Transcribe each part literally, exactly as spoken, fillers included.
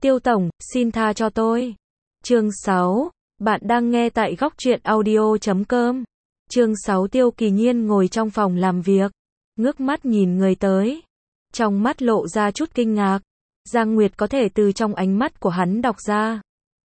Tiêu tổng, xin tha cho tôi. Chương sáu. Bạn đang nghe tại góc truyện audio chấm com. Chương sáu. Tiêu Kỳ Nhiên ngồi trong phòng làm việc, ngước mắt nhìn người tới. Trong mắt lộ ra chút kinh ngạc. Giang Nguyệt có thể từ trong ánh mắt của hắn đọc ra.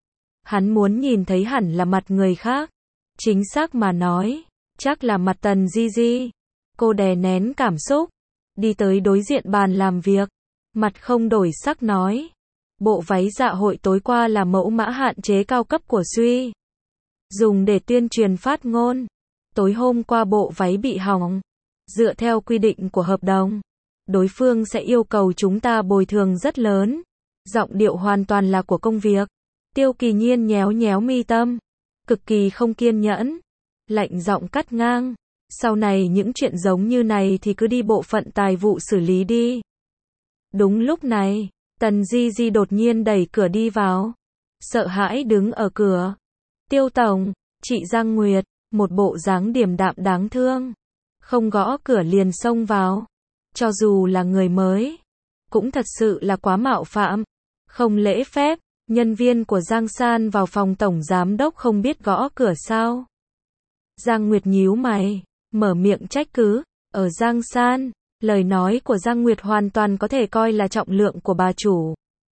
Hắn muốn nhìn thấy hẳn là mặt người khác. Chính xác mà nói, chắc là mặt Tần Di Di. Cô đè nén cảm xúc, đi tới đối diện bàn làm việc, mặt không đổi sắc nói. Bộ váy dạ hội tối qua là mẫu mã hạn chế cao cấp của Suy. Dùng để tuyên truyền phát ngôn. Tối hôm qua bộ váy bị hỏng. Dựa theo quy định của hợp đồng, đối phương sẽ yêu cầu chúng ta bồi thường rất lớn. Giọng điệu hoàn toàn là của công việc. Tiêu Kỳ Nhiên nhéo nhéo mi tâm, cực kỳ không kiên nhẫn, lạnh giọng cắt ngang. Sau này những chuyện giống như này thì cứ đi bộ phận tài vụ xử lý đi. Đúng lúc này, Tần Di Di đột nhiên đẩy cửa đi vào, sợ hãi đứng ở cửa. Tiêu tổng, chị Giang Nguyệt, một bộ dáng điềm đạm đáng thương, không gõ cửa liền xông vào. Cho dù là người mới, cũng thật sự là quá mạo phạm, không lễ phép. Nhân viên của Giang San vào phòng tổng giám đốc không biết gõ cửa sao? Giang Nguyệt nhíu mày, mở miệng trách cứ. Ở Giang San, lời nói của Giang Nguyệt hoàn toàn có thể coi là trọng lượng của bà chủ.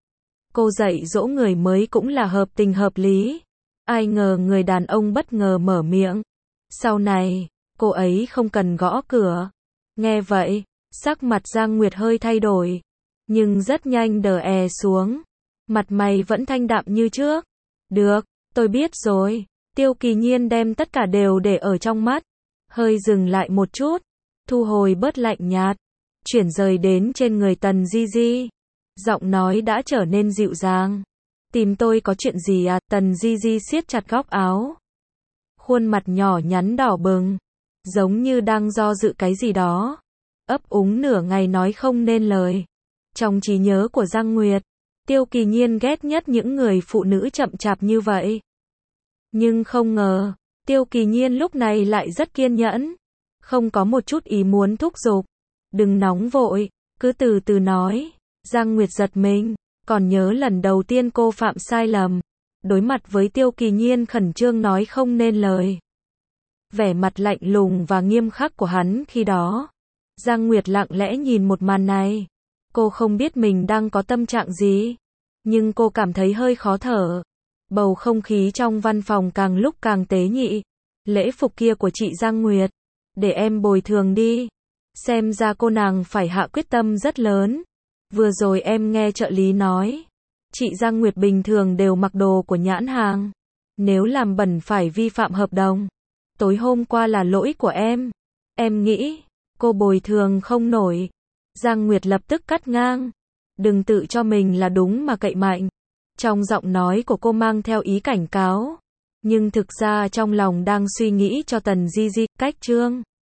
Cô dạy dỗ người mới cũng là hợp tình hợp lý. Ai ngờ người đàn ông bất ngờ mở miệng. Sau này, cô ấy không cần gõ cửa. Nghe vậy, sắc mặt Giang Nguyệt hơi thay đổi, nhưng rất nhanh đờ è xuống. Mặt mày vẫn thanh đạm như trước. Được, tôi biết rồi. Tiêu Kỳ Nhiên đem tất cả đều để ở trong mắt. Hơi dừng lại một chút, thu hồi bớt lạnh nhạt, chuyển rời đến trên người Tần Di Di. Giọng nói đã trở nên dịu dàng. Tìm tôi có chuyện gì à? Tần Di Di siết chặt góc áo. Khuôn mặt nhỏ nhắn đỏ bừng, giống như đang do dự cái gì đó. Ấp úng nửa ngày nói không nên lời. Trong trí nhớ của Giang Nguyệt, Tiêu Kỳ Nhiên ghét nhất những người phụ nữ chậm chạp như vậy. Nhưng không ngờ, Tiêu Kỳ Nhiên lúc này lại rất kiên nhẫn, không có một chút ý muốn thúc giục. Đừng nóng vội, cứ từ từ nói. Giang Nguyệt giật mình, còn nhớ lần đầu tiên cô phạm sai lầm, đối mặt với Tiêu Kỳ Nhiên khẩn trương nói không nên lời. Vẻ mặt lạnh lùng và nghiêm khắc của hắn khi đó. Giang Nguyệt lặng lẽ nhìn một màn này. Cô không biết mình đang có tâm trạng gì, nhưng cô cảm thấy hơi khó thở. Bầu không khí trong văn phòng càng lúc càng tế nhị. Lễ phục kia của chị Giang Nguyệt, để em bồi thường đi. Xem ra cô nàng phải hạ quyết tâm rất lớn. Vừa rồi em nghe trợ lý nói, chị Giang Nguyệt bình thường đều mặc đồ của nhãn hàng. Nếu làm bẩn phải vi phạm hợp đồng. Tối hôm qua là lỗi của em. Em nghĩ, cô bồi thường không nổi. Giang Nguyệt lập tức cắt ngang. Đừng tự cho mình là đúng mà cậy mạnh. Trong giọng nói của cô mang theo ý cảnh cáo. Nhưng thực ra trong lòng đang suy nghĩ cho Tần Di Di. Cách chương